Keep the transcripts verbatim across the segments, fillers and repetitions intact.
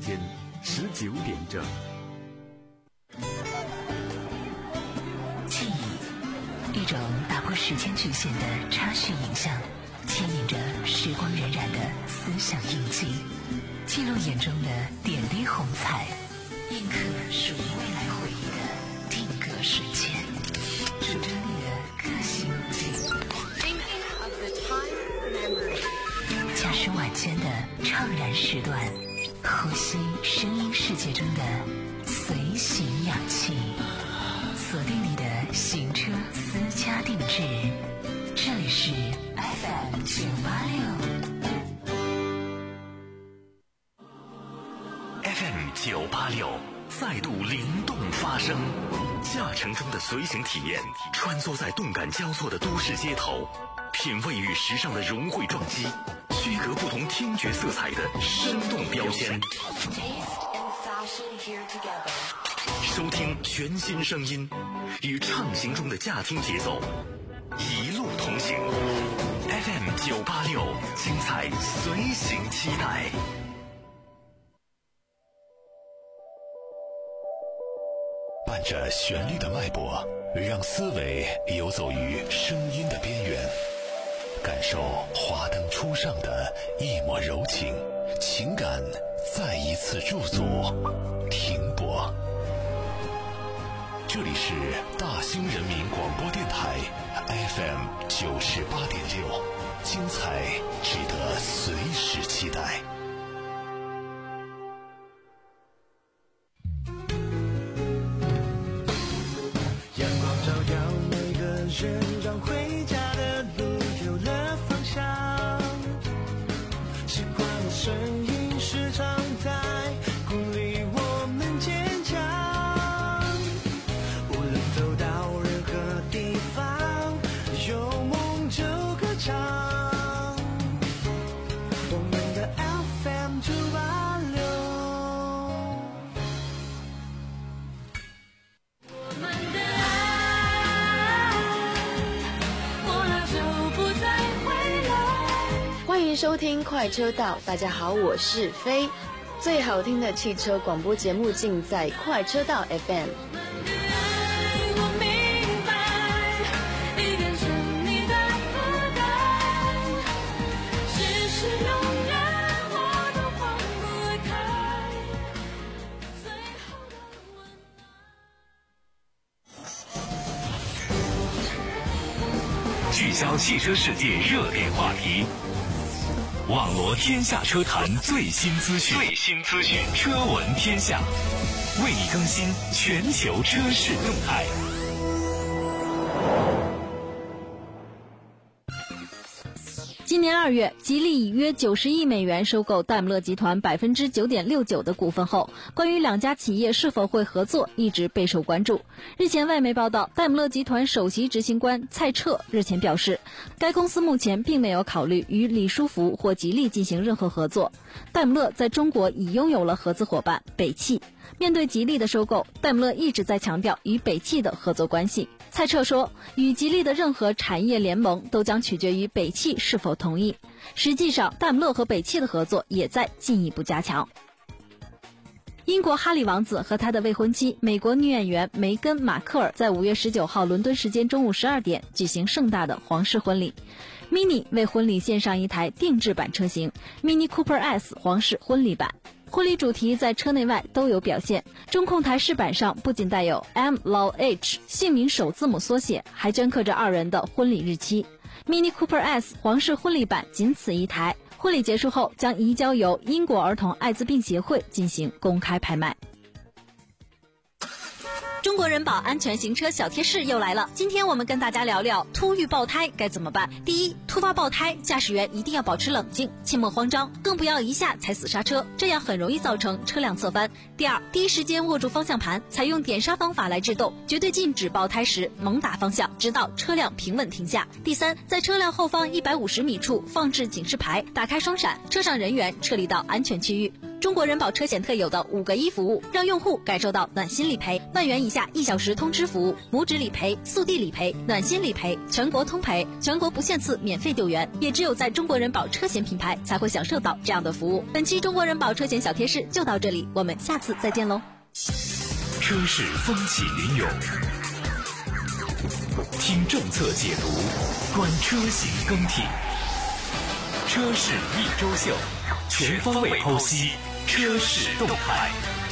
间十九点整。 记忆，一种打破时间局限的插叙影像，牵引着时光荏苒的思想印记，记录眼中的点滴红彩，印刻属于未来回忆的定格瞬间，主张你的个性路径。驾驶晚间的怅然时段，呼吸声音世界中的随行氧气，锁定你的行车私家定制。这里是 F M 九八六 F M 九八六再度灵动发声，驾乘中的随行体验，穿梭在动感交错的都市街头，品味与时尚的融汇撞击，区隔不同听觉色彩的生动标签，收听全新声音，与畅行中的驾听节奏一路同行。 F M 九八六，精彩随行期待。伴着旋律的脉搏，让思维游走于声音的边缘，感受华灯初上的一抹柔情，情感再一次驻足停泊。这里是大兴人民广播电台 F M 九十八点六，精彩值得随时期待。 阳光照耀每个人，让回家的路有了方向。习惯的声音时常在鼓励我们坚强。无论走到任何地方，有梦就歌唱。我们的 F M 九八六。 欢迎收听快车道，大家好，我是飞。最好听的汽车广播节目尽在快车道 F M。 聚焦汽车世界热点话题，网罗天下车坛最新资讯，最新资讯，车闻天下，为你更新全球车市动态。 今年二月，吉利以约九十亿美元收购戴姆勒集团百分之九点六九的股份后，关于两家企业是否会合作一直备受关注。日前，外媒报道，戴姆勒集团首席执行官蔡澈日前表示，该公司目前并没有考虑与李书福或吉利进行任何合作。戴姆勒在中国已拥有了合资伙伴北汽。面对吉利的收购，戴姆勒一直在强调与北汽的合作关系。蔡澈说，与吉利的任何产业联盟都将取决于北汽是否同意。实际上，戴姆勒和北汽的合作也在进一步加强。英国哈里王子和他的未婚妻美国女演员梅根·马克尔在五月十九号伦敦时间中午十二点举行盛大的皇室婚礼。Mini 为婚礼献上一台定制版车型 Mini Cooper S 皇室婚礼版，婚礼主题在车内外都有表现。中控台饰板上不仅带有 M L H 姓名首字母缩写，还镌刻着二人的婚礼日期。Mini Cooper S 皇室婚礼版仅此一台，婚礼结束后将移交由英国儿童艾滋病协会进行公开拍卖。中国人保安全行车小贴士又来了，今天我们跟大家聊聊突遇爆胎该怎么办。第一，突发爆胎，驾驶员一定要保持冷静，切莫慌张，更不要一下踩死刹车，这样很容易造成车辆侧翻。第二，第一时间握住方向盘，采用点刹方法来制动，绝对禁止爆胎时猛打方向，直到车辆平稳停下。第三，在车辆后方一百五十米处放置警示牌，打开双闪，车上人员撤离到安全区域。 中国人保车险特有的五个一服务，让用户感受到暖心理赔。万元以下一小时通知服务，拇指理赔、速递理赔、暖心理赔，全国通赔，全国不限次免费救援。也只有在中国人保车险品牌才会享受到这样的服务。本期中国人保车险小贴士就到这里，我们下次再见喽。 车市风起云涌，听政策解读，观车型更替。车市一周秀，全方位剖析车市动态。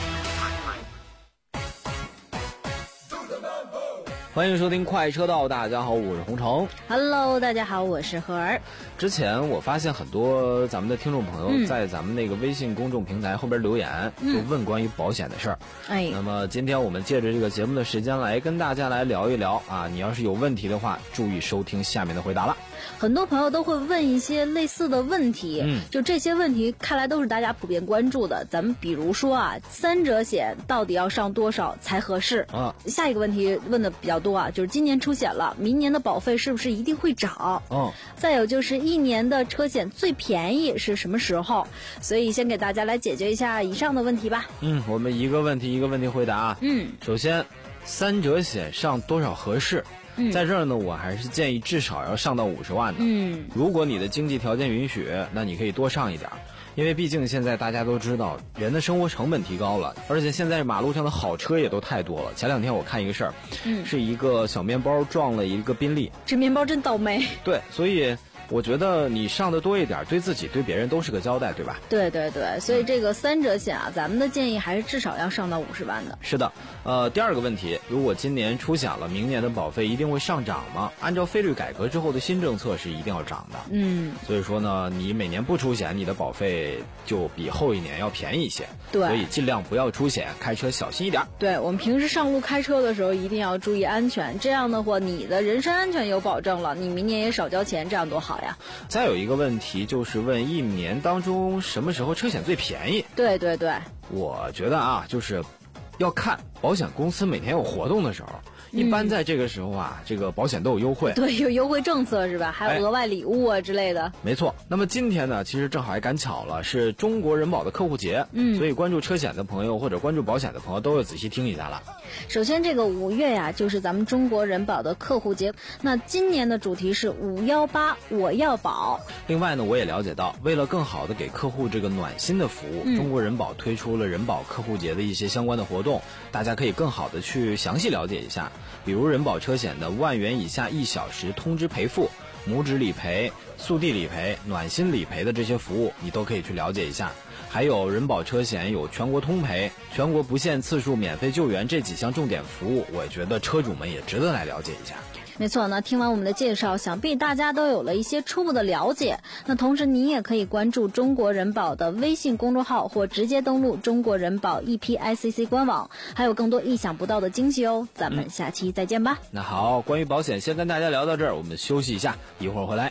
欢迎收听快车道，大家好，我是洪城。 Hello， 大家好，我是何儿。 之前我发现很多咱们的听众朋友在咱们那个微信公众平台后边留言，嗯、就问关于保险的事儿。哎，那么今天我们借着这个节目的时间来跟大家来聊一聊啊，你要是有问题的话，注意收听下面的回答了。 很多朋友都会问一些类似的问题，嗯，就这些问题看来都是大家普遍关注的。咱们比如说啊，三者险到底要上多少才合适？啊，下一个问题问的比较多啊，就是今年出险了，明年的保费是不是一定会涨？哦，再有就是一年的车险最便宜是什么时候？所以先给大家来解决一下以上的问题吧。 嗯，我们一个问题一个问题回答。嗯，首先，三者险上多少合适？嗯、在这儿呢，我还是建议至少要上到五十万的。嗯，如果你的经济条件允许，那你可以多上一点，因为毕竟现在大家都知道，人的生活成本提高了，而且现在马路上的好车也都太多了。前两天我看一个事儿，嗯，是一个小面包撞了一个宾利， 这面包真倒霉。 对，所以我觉得你上的多一点，对自己对别人都是个交代，对吧？ 对对对，所以这个三者险啊，咱们的建议还是至少要上到五十万的。 是的，呃，第二个问题，如果今年出险了，明年的保费一定会上涨吗？按照费率改革之后的新政策是一定要涨的。嗯，所以说呢，你每年不出险，你的保费就比后一年要便宜一些。对，所以尽量不要出险，开车小心一点。 对，我们平时上路开车的时候一定要注意安全，这样的话你的人身安全有保证了，你明年也少交钱，这样多好呀。 再有一个问题就是问一年当中什么时候车险最便宜？ 对对对， 我觉得啊，就是要看保险公司每天有活动的时候。一般在这个时候啊，嗯、这个保险都有优惠， 对，有优惠政策是吧？还有额外礼物啊之类的。 没错。那么今天呢，其实正好还赶巧了，是中国人保的客户节，嗯，所以关注车险的朋友或者关注保险的朋友都要仔细听一下了。 首先，这个五月呀、啊，就是咱们中国人保的客户节。那今年的主题是五幺八我要保。 另外呢，我也了解到，为了更好的给客户这个暖心的服务，嗯、中国人保推出了人保客户节的一些相关的活动，大家可以更好的去详细了解一下。比如人保车险的万元以下一小时通知赔付、拇指理赔、速递理赔、暖心理赔的这些服务，你都可以去了解一下。还有人保车险有全国通赔、全国不限次数免费救援这几项重点服务，我觉得车主们也值得来了解一下。 没错，那听完我们的介绍，想必大家都有了一些初步的了解。那同时你也可以关注中国人保的微信公众号，或直接登录中国人保 E P I C C 官网，还有更多意想不到的惊喜哦。咱们下期再见吧。 嗯、那好，关于保险先跟大家聊到这儿，我们休息一下，一会儿回来。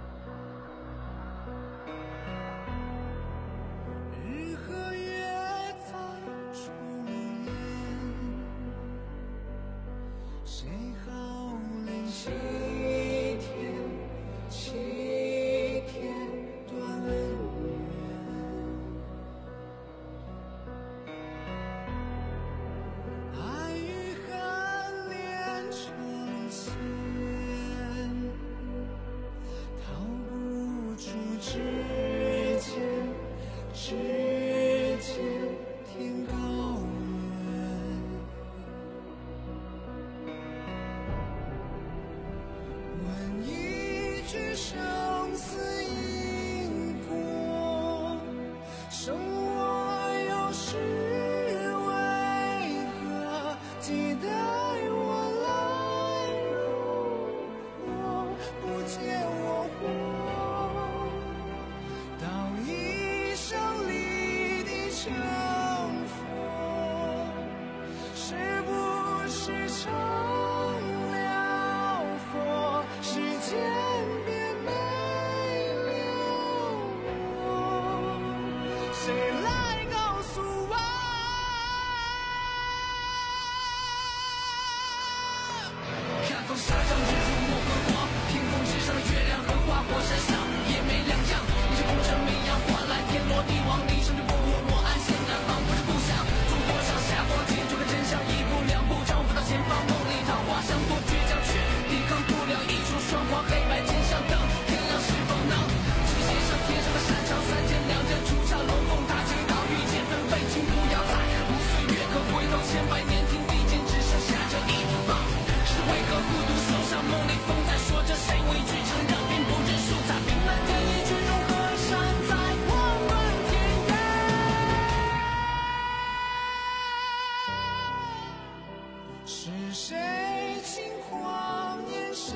日和月想多倔强，却抵抗不了一出双黄黑白键上灯。天亮是否能机械上贴上个擅长三剑两剑出鞘，龙凤大旗岛屿见分北京不要猜，无岁月可回头千百年，听地间只剩下这一幅梦。是为何孤独手上梦里风在说着谁畏惧承让并不认输，在冰蓝天意之中河山在望断天涯。是谁轻狂年少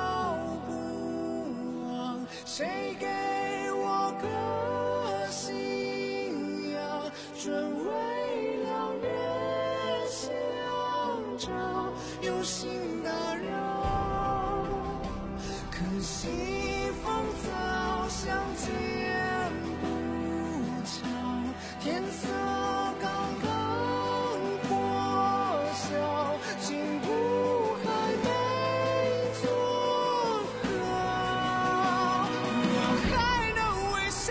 不忘，谁给我个信仰，专为了人相照，用心打扰。可惜风早相见不巧，天色刚刚破晓，进步还没做好，我还能微笑。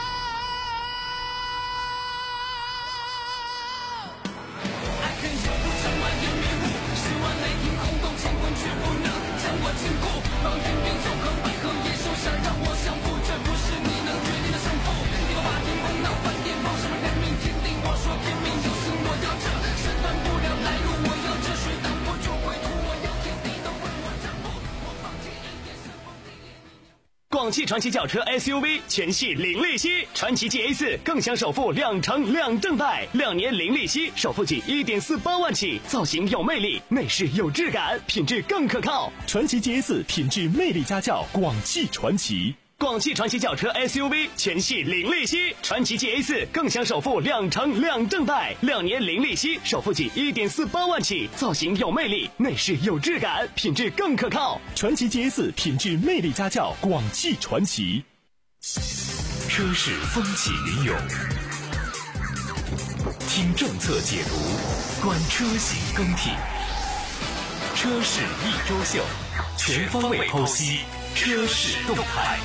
爱恨犹如成万人迷雾，十万雷霆轰动乾坤，却不能将我禁锢。望天边纵横捭阖，野兽想让我降服，这不是你能决定的胜负。一个把天崩闹翻天，放什么人命天定？我说天命有情，我要这身断不了来路，我要这水当我就会吐，我要天地都为我让步，我放弃一点三风地裂。 广汽传祺轿车 S U V 全系零利息，传祺 G A 四更享首付两成两正贷，两年零利息，首付仅一点四八万起，造型有魅力，内饰有质感，品质更可靠。 传祺 G A 四品质魅力家轿，广汽传祺。 广汽传祺轿车 S U V 全系零利息，传祺 G A 四更享首付两成两正贷，两年零利息，首付仅一点四八万起，造型有魅力，内饰有质感，品质更可靠。 传祺 G A 四品质魅力家轿，广汽传祺。 车市风起云涌，听政策解读，观车型更替。车市一周秀，全方位剖析车市动态。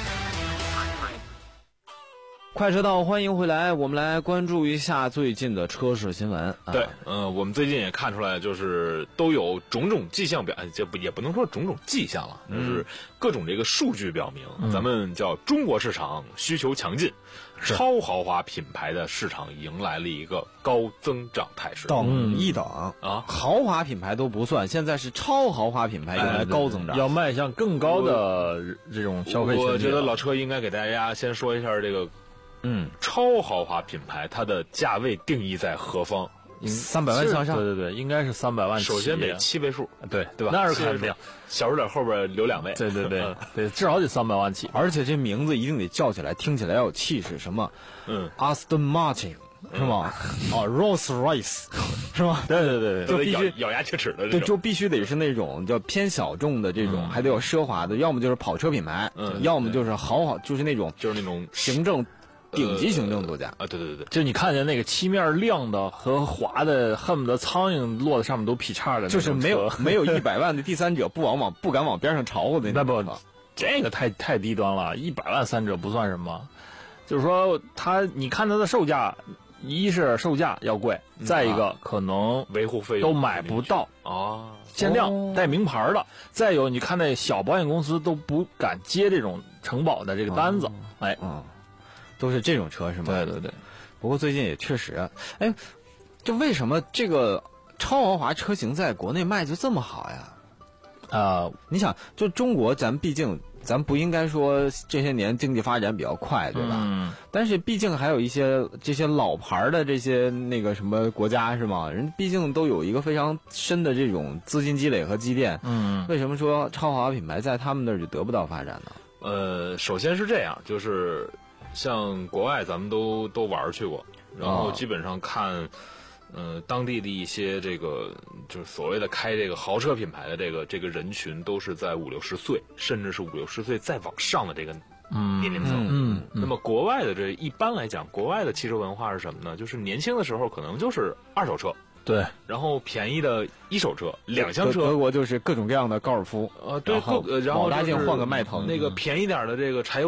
快车道，欢迎回来，我们来关注一下最近的车市新闻。啊、 对，嗯、呃，我们最近也看出来，就是都有种种迹象表，这不也不能说种种迹象了，嗯、就是各种这个数据表明，嗯、咱们叫中国市场需求强劲，超豪华品牌的市场迎来了一个高增长态势。 等一等啊， 豪华品牌都不算，现在是超豪华品牌迎来高增长， 要迈向更高的这种消费群体。 我觉得老车应该给大家先说一下这个。 嗯， 超豪华品牌它的价位定义在何方？ 三百万向上， 对对对，应该是三百万起。 首先得七位数， 对对吧？ 那是肯定， 小数点后边留两位。 对对对对，至少得三百万起， 而且这名字一定得叫起来，听起来要有气势。什么？ 嗯 ，Aston Martin 是吗？哦 ，Rolls Royce 是吗？ 对对对， 就必须咬牙切齿的， 对，就必须得是那种叫偏小众的这种，还得有奢华的，要么就是跑车品牌，要么就是豪华，就是那种就是那种行政。顶级行政座驾啊，对对对， 就你看见那个漆面亮的和滑的，恨不得苍蝇落在上面都劈叉的， 就是没有没有一百万的第三者不往往不敢往边上朝的那不，这个太太低端了，一百万三者不算什么，就是说他你看他的售价，一是售价要贵，嗯、再一个、啊、可能维护费用都买不到啊， 限量带名牌的，再有你看那小保险公司都不敢接这种承保的这个单子， 哦、 哎。 嗯都是这种车是吗？ 对对对。 不过最近也确实，哎，就为什么这个超豪华车型在国内卖就这么好呀？啊、呃，你想，就中国，咱毕竟咱不应该说这些年经济发展比较快，对吧？ 嗯。 但是毕竟还有一些这些老牌的这些那个什么国家是吗？人毕竟都有一个非常深的这种资金积累和积淀。 嗯。 为什么说超豪华品牌在他们那儿就得不到发展呢？ 呃，首先是这样，就是。像国外咱们都都玩去过，然后基本上看，呃，当地的一些这个就是所谓的开这个豪车品牌的这个这个人群，都是在五六十岁，甚至是五六十岁再往上的这个年龄层。 嗯嗯。 那么国外的这一般来讲，国外的汽车文化是什么呢？就是年轻的时候可能就是二手车。 对， 然后便宜的一手车、两厢车， 德国就是各种各样的高尔夫， 呃，对， 然后然后老大件换个迈腾， 那个便宜点的这个柴油车，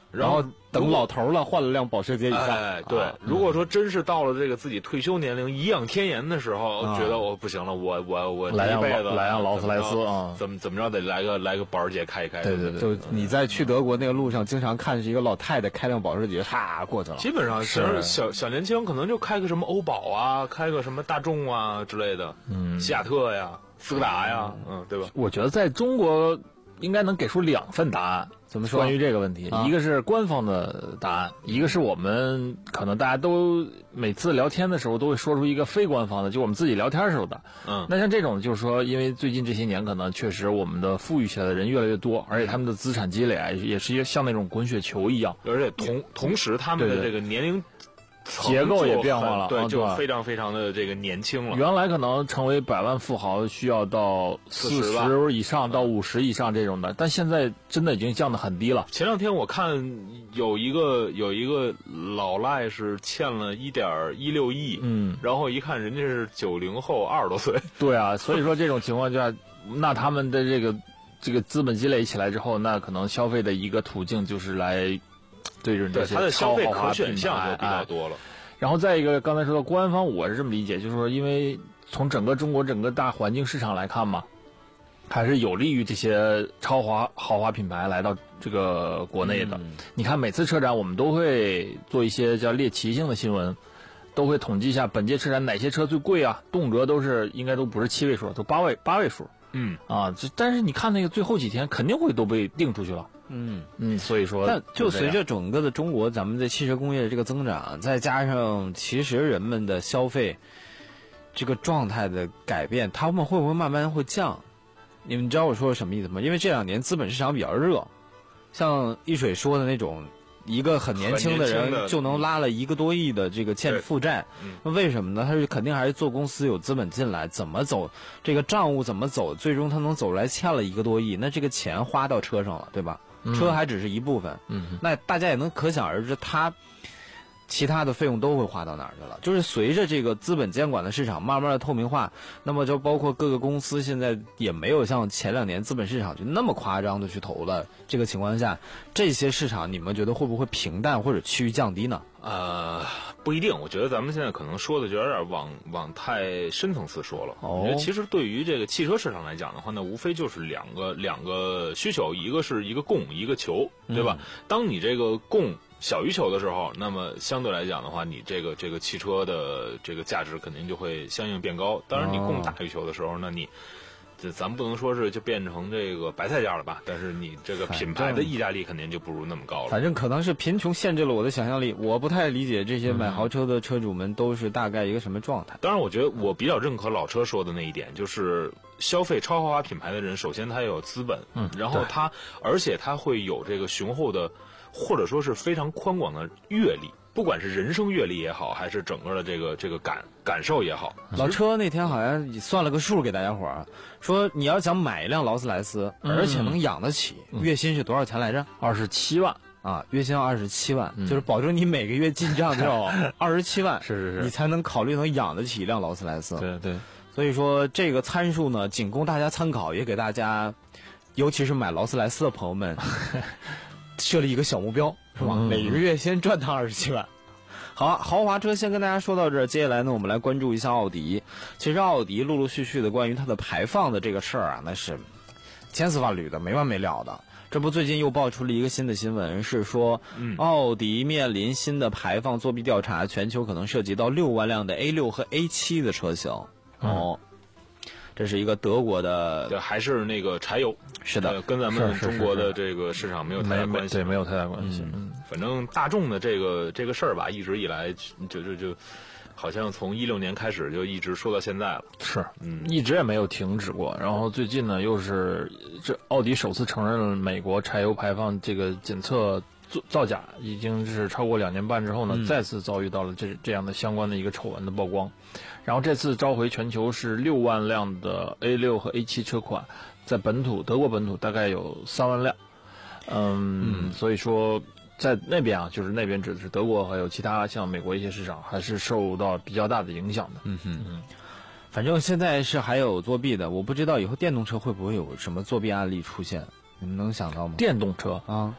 然后等老头了换了辆保时捷以上。 哎，对、啊，如果说真是到了这个自己退休年龄颐养天年的时候， 啊、 觉得我不行了，我我我来一辈子来辆劳斯莱斯啊， 怎么怎么着得来个来个保时捷开一开。 对对对，就你在去德国那个路上，经常看是一个老太太开辆保时捷，哈过去了。 基本上是小小年轻可能就开个什么欧宝啊，开个什么大众啊之类的，嗯，西雅特呀、斯柯达呀，嗯，对吧？ 我觉得在中国应该能给出两份答案。怎么说？关于这个问题，啊、一个是官方的答案，一个是我们可能大家都每次聊天的时候都会说出一个非官方的，就我们自己聊天时候的。嗯，那像这种就是说，因为最近这些年可能确实我们的富裕起来的人越来越多，而且他们的资产积累啊，也是像那种滚雪球一样， 而且同同时他们的这个年龄。 结构也变化了， 对， 啊、 就非常非常的这个年轻了。 原来可能成为百万富豪需要到四十以上到五十以上这种的，但现在真的已经降得很低了。 前两天我看有一个有一个老赖是欠了一点一六亿，嗯，然后一看人家是九零后，二十多岁。 对啊，所以说这种情况下，那他们的这个这个资本积累起来之后，那可能消费的一个途径就是来。对准这些它的消费可选项就比较多了， 然后再一个，刚才说到官方，我是这么理解，就是说，因为从整个中国整个大环境市场来看嘛，还是有利于这些超华豪华品牌来到这个国内的。嗯、你看每次车展，我们都会做一些叫猎奇性的新闻，都会统计一下本届车展哪些车最贵啊，动辄都是应该都不是七位数，都八位八位数。嗯啊，这但是你看那个最后几天肯定会都被定出去了。嗯嗯，所以说， 但就随着整个的中国咱们的汽车工业的这个增长，再加上其实人们的消费这个状态的改变，他们会不会慢慢会降？你们知道我说的什么意思吗？因为这两年资本市场比较热，像一水说的那种，一个很年轻的人就能拉了一个多亿的这个欠负债，那为什么呢？他是肯定还是做公司有资本进来，怎么走这个账务怎么走，最终他能走出来欠了一个多亿，那这个钱花到车上了，对吧？车还只是一部分，嗯，那大家也能可想而知，他其他的费用都会花到哪儿去了。就是随着这个资本监管的市场慢慢的透明化，那么就包括各个公司现在也没有像前两年资本市场就那么夸张的去投了。这个情况下，这些市场你们觉得会不会平淡或者趋于降低呢？ 呃，不一定。我觉得咱们现在可能说的就有点往往太深层次说了。哦，我觉得其实对于这个汽车市场来讲的话呢，无非就是两个两个需求，一个是一个供，一个求，对吧？嗯、当你这个供小于求的时候，那么相对来讲的话，你这个这个汽车的这个价值肯定就会相应变高。当然，你供大于求的时候，那你这咱们不能说是就变成这个白菜价了吧？但是你这个品牌的溢价力肯定就不如那么高了。 反正可能是贫穷限制了我的想象力，我不太理解这些买豪车的车主们都是大概一个什么状态。 当然，我觉得我比较认可老车说的那一点，就是消费超豪华品牌的人，首先他要有资本，嗯，然后他而且他会有这个雄厚的，或者说是非常宽广的阅历。不管是人生阅历也好，还是整个的这个这个感感受也好， 老车那天好像算了个数给大家伙儿，说你要想买一辆劳斯莱斯，嗯、而且能养得起，嗯、月薪是多少钱来着？ 二十七万啊，月薪要二十七万，嗯、就是保证你每个月进账就要二十七万， 是是是， 你才能考虑能养得起一辆劳斯莱斯。 对对， 所以说这个参数呢，仅供大家参考，也给大家，尤其是买劳斯莱斯的朋友们。设立一个小目标是吧？嗯、每个月先赚到二十七万。好，豪华车先跟大家说到这儿，接下来呢，我们来关注一下奥迪。其实奥迪陆陆续续的关于它的排放的这个事儿啊，那是千丝万缕的，没完没了的。这不最近又爆出了一个新的新闻，是说，嗯、奥迪面临新的排放作弊调查，全球可能涉及到六万辆的 A 六和 A 七的车型。嗯、哦。这是一个德国的， 对，还是那个柴油， 是的， 呃、跟咱们中国的这个市场没有太大关系， 对，没有太大关系。 嗯，反正大众的这个这个事儿吧，一直以来就就就，好像从一六年开始就一直说到现在了， 是，嗯，一直也没有停止过。然后最近呢，又是这奥迪首次承认了美国柴油排放这个检测造假，已经是超过两年半之后呢，嗯、再次遭遇到了这这样的相关的一个丑闻的曝光。然后这次召回全球是六万辆的 A 六和 A 七车款，在本土德国本土大概有三万辆，嗯，嗯所以说在那边啊，就是那边指的是德国还有其他像美国一些市场，还是受到比较大的影响的。 嗯哼嗯，反正现在是还有作弊的，我不知道以后电动车会不会有什么作弊案例出现，你们能想到吗？ 电动车啊。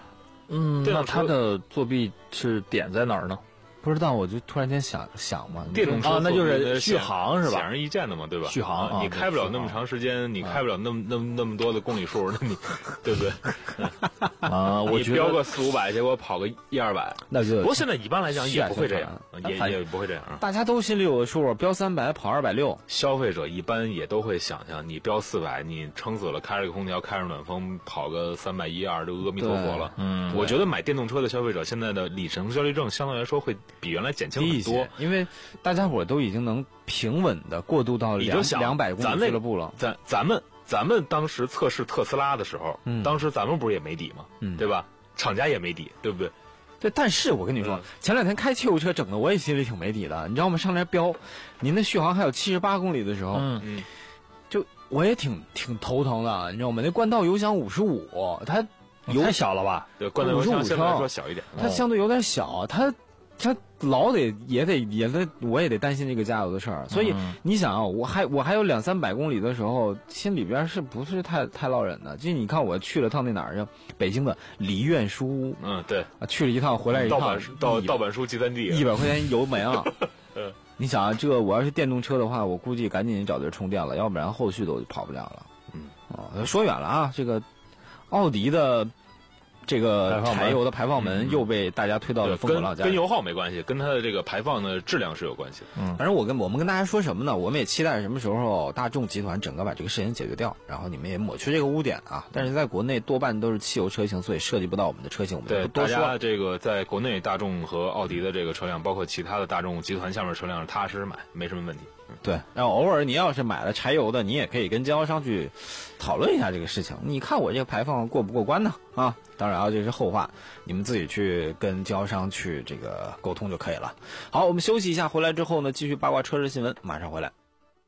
嗯，那它的作弊是点在哪儿呢？ 不知道，我就突然间想想嘛， 电动车啊，那就是续航是吧？ 显而易见的嘛，对吧？ 续航， 啊、你开不了那么长时间，你开不了那么那么那么多的公里数，那你对不对？ 啊，我你标个四五百，结果跑个一二百， 那就不过现在一般来讲也不会这样，也也不会这样。 大家都心里有个数，标三百跑二百六， 消费者一般也都会想象，你标四百，你撑死了开着个空调，开着暖风，跑个三百一二就阿弥陀佛了。 嗯， 我觉得买电动车的消费者现在的里程焦虑症相对来说会比原来减轻很多， 因为大家伙都已经能平稳的过渡到两两百公里俱乐部了。 咱咱们咱们当时测试特斯拉的时候， 嗯、 当时咱们不是也没底吗？ 嗯， 对吧？厂家也没底，对不对？ 对，但是我跟你说，嗯、前两天开汽油车整的我也心里挺没底的。你知道吗？上来标，您的续航还有七十八公里的时候， 嗯嗯， 就我也挺挺头疼的，你知道吗？那冠道油箱五十五，它油太小了吧？ 对，冠道油箱相对来说小一点， 它相对有点小，它。他老得也得也得，我也得担心这个加油的事儿，所以你想啊，我还我还有两三百公里的时候，心里边是不是太太落忍的？就你看我去了趟那哪儿去，北京的梨苑书屋， 嗯，对， 啊，去了一趟，回来一趟， 盗版盗盗版书集散地， 一百块钱油没了。嗯，你想啊，这个我要是电动车的话，我估计赶紧找地儿充电了，要不然后续都跑不了了。 嗯， 哦，说远了啊，这个奥迪的。这个柴油的排放门又被大家推到了风口浪尖， 跟油耗没关系，跟它的这个排放的质量是有关系的。 嗯，反正我跟我们跟大家说什么呢？我们也期待什么时候大众集团整个把这个事情解决掉，然后你们也抹去这个污点啊。但是在国内多半都是汽油车型，所以涉及不到我们的车型，我们对不多说。 大家这个在国内大众和奥迪的这个车辆，包括其他的大众集团下面车辆，踏实买没什么问题。 对，然后偶尔你要是买了柴油的，你也可以跟经销商去讨论一下这个事情。你看我这个排放过不过关呢？啊，当然啊，这是后话，你们自己去跟经销商去这个沟通就可以了。好，我们休息一下，回来之后呢，继续八卦车市新闻，马上回来。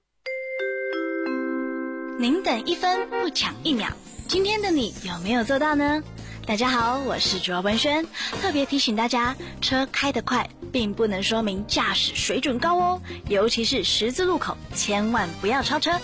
您等一分不抢一秒，今天的你有没有做到呢？大家好，我是卓文轩，特别提醒大家，车开得快并不能说明驾驶水准高哦，尤其是十字路口，千万不要超车。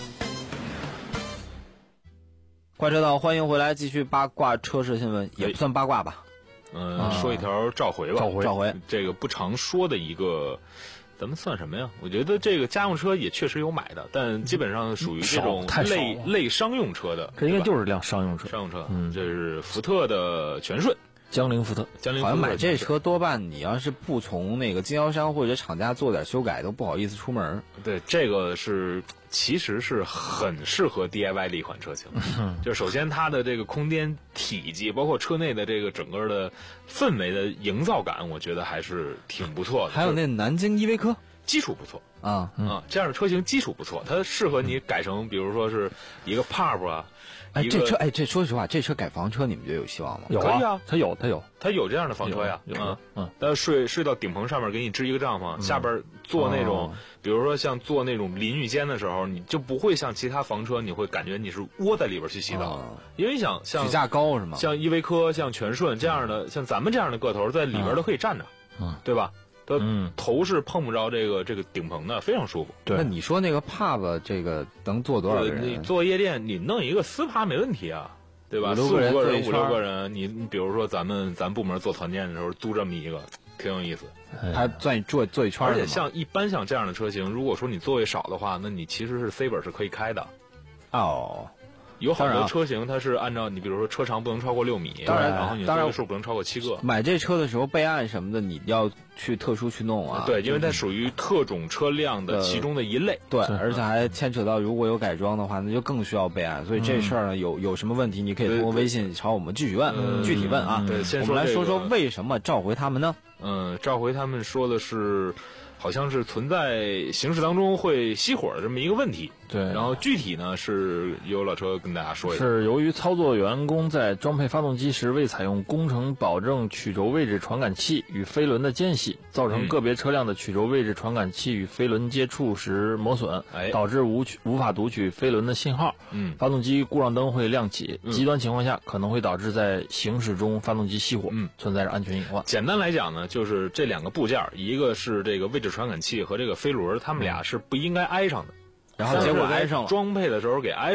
快车道，欢迎回来，继续八卦车市新闻，也不算八卦吧。 嗯、呃，说一条召回吧， 召回，召回， 这个不常说的一个。咱们算什么呀？我觉得这个家用车也确实有买的，但基本上属于这种类类商用车的。 这应该就是辆商用车。 商用车，嗯，这是福特的全顺， 江铃福特。 江铃好像买这车多半你要是不从那个经销商或者厂家做点修改，都不好意思出门。 对，这个是其实是很适合 D I Y 的一款车型。嗯、就首先它的这个空间体积，包括车内的这个整个的氛围的营造感，我觉得还是挺不错的。 还有那南京依维柯。 基础不错啊、 嗯、啊，这样的车型基础不错，它适合你改成，比如说是一个 P U B 啊。 哎，这车哎，这说实话，这车改房车，你们觉得有希望吗？ 有啊，可以啊， 它有，它有， 它有这样的房车呀， 有啊， 嗯，它睡睡到顶棚上面，给你支一个帐篷，嗯、下边做那种，哦、比如说像做那种淋浴间的时候，你就不会像其他房车，你会感觉你是窝在里边去洗澡，哦、因为想像举架高是吗？ 像依维柯、像全顺这样的，像咱们这样的个头，在里边都可以站着， 嗯， 对吧？它头是碰不着这个这个顶棚的，非常舒服。 对，那你说那个 P U B 这个能坐多少个人？ 你做夜店，你弄一个私趴没问题啊，对吧？四五个人、五六个人，你你比如说咱们咱部门做团建的时候租这么一个，挺有意思。 他转坐坐一圈， 而且像一般像这样的车型，如果说你座位少的话，那你其实是 C 本是可以开的。 哦。 有好多车型，它是按照你，比如说车长不能超过六米， 当然， 然后你座位数不能超过七个。 买这车的时候备案什么的，你要去特殊去弄啊。 对，因为它属于特种车辆的其中的一类。 对，而且还牵扯到如果有改装的话，那就更需要备案。所以这事儿呢，有有什么问题，你可以通过微信朝我们继续问，具体问啊。 对，先我们来说说为什么召回他们呢？ 嗯，召回他们说的是。好像是存在行驶当中会熄火的这么一个问题， 对。 然后具体呢是由老车跟大家说一下， 是由于操作员工在装配发动机时未采用工程保证曲轴位置传感器与飞轮的间隙，造成个别车辆的曲轴位置传感器与飞轮接触时磨损， 哎， 导致无无法读取飞轮的信号， 嗯， 发动机故障灯会亮起，嗯、极端情况下可能会导致在行驶中发动机熄火， 嗯， 存在着安全隐患。 简单来讲呢，就是这两个部件，一个是这个位置传感器和这个飞轮，他们俩是不应该挨上的， 然后结果挨上了， 装配的时候给挨上了，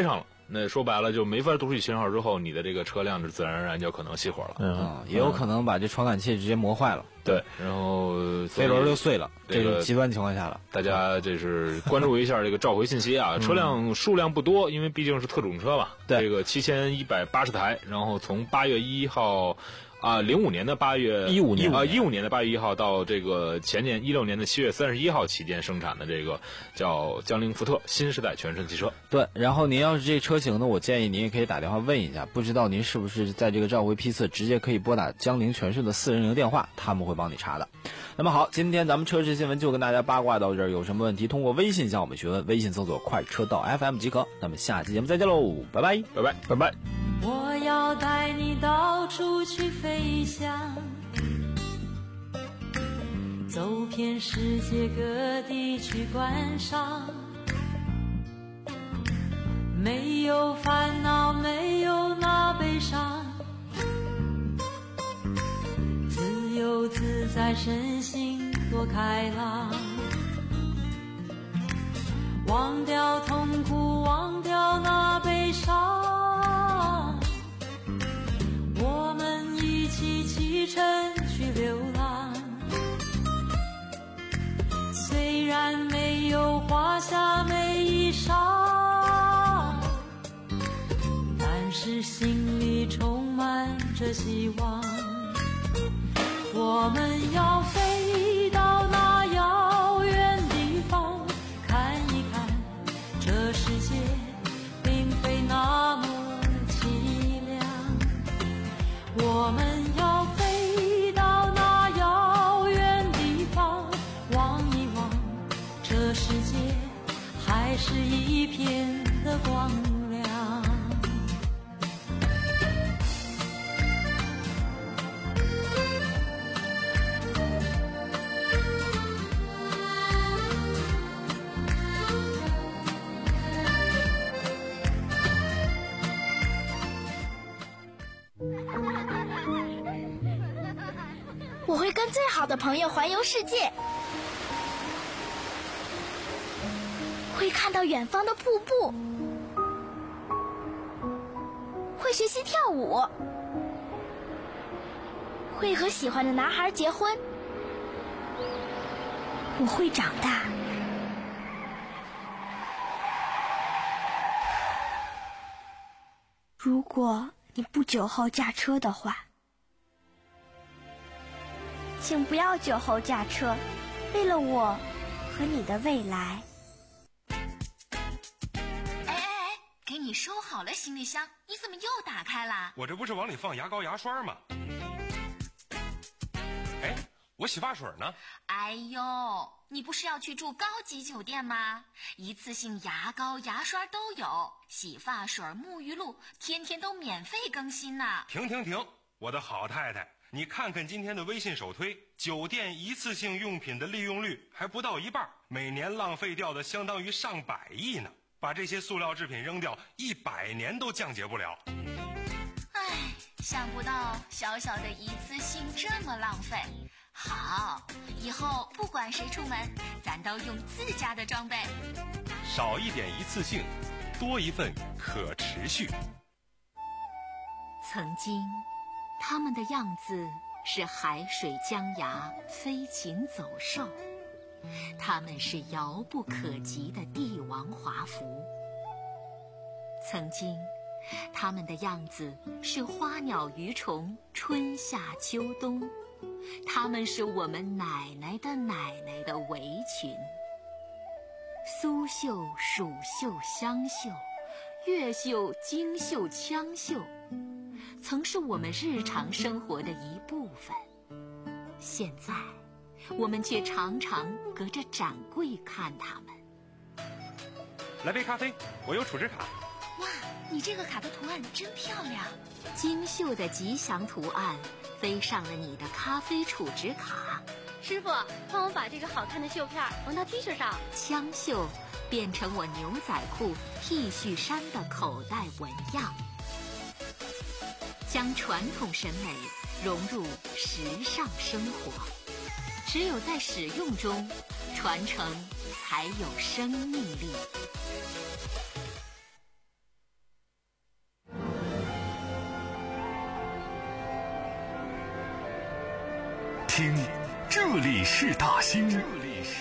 那说白了就没法读取信号之后，你的这个车辆就自然而然就可能熄火了。 嗯，也有可能把这传感器直接磨坏了。 对，然后飞轮就碎了， 这个是极端情况下了。 大家这是关注一下这个召回信息啊，车辆数量不多，因为毕竟是特种车嘛。 对， 这个七千一百八十台，然后从八月一号。啊，零五年的八月一五年啊，一五年的八月一号到这个前年一六年的七月三十一号期间生产的这个叫江铃福特新时代全顺汽车。 对，然后您要是这车型呢，我建议您也可以打电话问一下，不知道您是不是在这个召回批次直接可以拨打江铃全顺的四人零电话，他们会帮你查的。那么好，今天咱们车市新闻就跟大家八卦到这儿，有什么问题通过微信向我们询问，微信搜索快车道 F M 即可。那么下期节目再见喽，拜拜， 拜拜，拜拜。 我要带你到处去飞翔，走遍世界各地去观赏，没有烦恼，没有那悲伤，自由自在，身心多开朗，忘掉痛苦，忘掉那悲伤，我们一起启程去流浪，虽然没有华厦美衣裳，但是心里充满着希望，我们要飞到那遥远地方，看一看这世界并非那么凄凉，我们要飞到那遥远地方，望一望这世界还是一片的光亮。 我会跟最好的朋友环游世界，会看到远方的瀑布，会学习跳舞，会和喜欢的男孩结婚。我会长大。如果你不酒后驾车的话，请不要酒后驾车，为了我和你的未来。 哎哎哎，给你收好了行李箱，你怎么又打开了？ 我这不是往里放牙膏牙刷吗？哎，我洗发水呢？ 哎呦，你不是要去住高级酒店吗？一次性牙膏牙刷都有，洗发水沐浴露天天都免费更新呢。 停停停，我的好太太，你看看今天的微信首推，酒店一次性用品的利用率还不到一半，每年浪费掉的相当于上百亿呢。把这些塑料制品扔掉，一百年都降解不了。 唉，想不到小小的一次性这么浪费。好，以后不管谁出门，咱都用自家的装备。 少一点一次性，多一份可持续。 曾经他们的样子是海水江崖，飞禽走兽，他们是遥不可及的帝王华服。曾经他们的样子是花鸟鱼虫，春夏秋冬，他们是我们奶奶的奶奶的围裙。苏绣、蜀绣、湘绣，越绣、京绣、羌绣，曾是我们日常生活的一部分。现在我们却常常隔着展柜看它们。 来杯咖啡，我有储值卡。 哇，你这个卡的图案真漂亮。 精绣的吉祥图案飞上了你的咖啡储值卡。 师傅，帮我把这个好看的绣片缝到 T 恤上。 枪绣变成我牛仔裤、T 恤衫的口袋纹样，将传统审美融入时尚生活。只有在使用中，传承才有生命力。 听，这里是大兴。